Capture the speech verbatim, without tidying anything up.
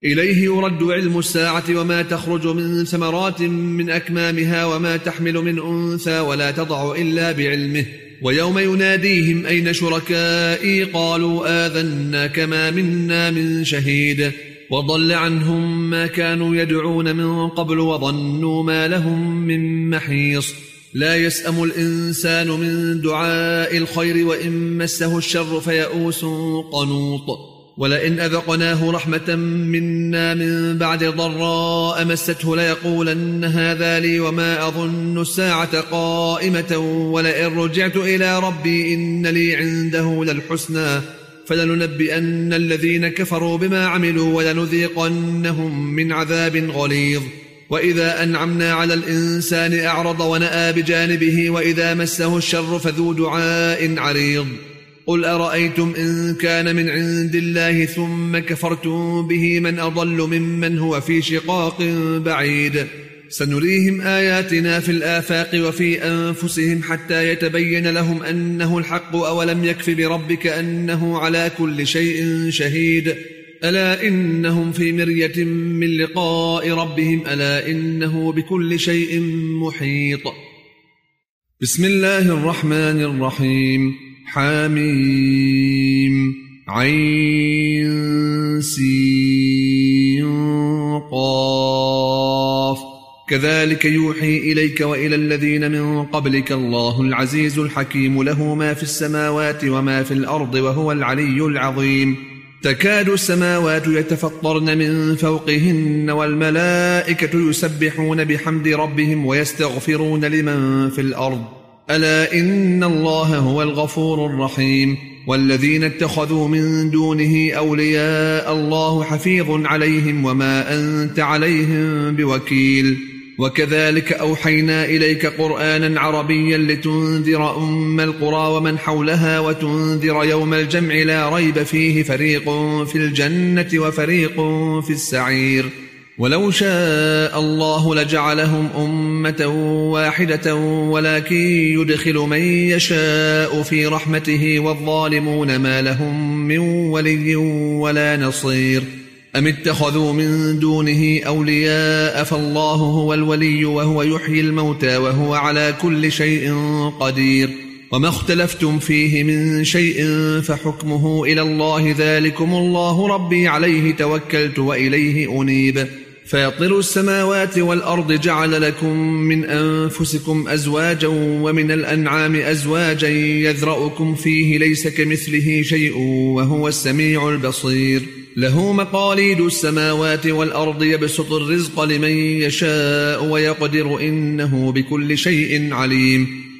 إليه يرد علم الساعة وما تخرج من ثمرات من أكمامها وما تحمل من أنثى ولا تضع إلا بعلمه. ويوم يناديهم أين شركائي قالوا آذنا كما منا من شهيد وضل عنهم ما كانوا يدعون من قبل وظنوا ما لهم من محيص. لا يسأم الإنسان من دعاء الخير وإن مسه الشر فيئوس قنوط. ولئن أذقناه رحمة منا من بعد ضراء مسته ليقولن هذا لي وما أظن الساعة قائمة ولئن رجعت إلى ربي إن لي عنده للحسنى فلننبئن الذين كفروا بما عملوا ولنذيقنهم من عذاب غليظ. وإذا أنعمنا على الإنسان أعرض ونأى بجانبه وإذا مسه الشر فذو دعاء عريض. قل أرأيتم إن كان من عند الله ثم كفرتم به من أضل ممن هو في شقاق بعيد. سنريهم آياتنا في الآفاق وفي أنفسهم حتى يتبين لهم أنه الحق أولم يكف بربك أنه على كل شيء شهيد. ألا إنهم في مرية من لقاء ربهم ألا إنه بكل شيء محيط. بسم الله الرحمن الرحيم. حاميم عين سين قاف كذلك يوحي إليك وإلى الذين من قبلك الله العزيز الحكيم له ما في السماوات وما في الأرض وهو العلي العظيم. تكاد السماوات يتفطرن من فوقهن والملائكة يسبحون بحمد ربهم ويستغفرون لمن في الأرض ألا إن الله هو الغفور الرحيم. والذين اتخذوا من دونه أولياء الله حفيظ عليهم وما أنت عليهم بوكيل. وكذلك أوحينا إليك قرآنا عربيا لتنذر أم القرى ومن حولها وتنذر يوم الجمع لا ريب فيه فريق في الجنة وفريق في السعير. ولو شاء الله لجعلهم أمة واحدة ولكن يدخل من يشاء في رحمته والظالمون ما لهم من ولي ولا نصير. أم اتخذوا من دونه أولياء فالله هو الولي وهو يحيي الموتى وهو على كل شيء قدير. وما اختلفتم فيه من شيء فحكمه إلى الله ذلكم الله ربي عليه توكلت وإليه أنيب. فاطر السماوات والأرض جعل لكم من أنفسكم أزواجا ومن الأنعام أزواجا يذرأكم فيه ليس كمثله شيء وهو السميع البصير. له مقاليد السماوات والأرض يبسط الرزق لمن يشاء ويقدر إنه بكل شيء عليم.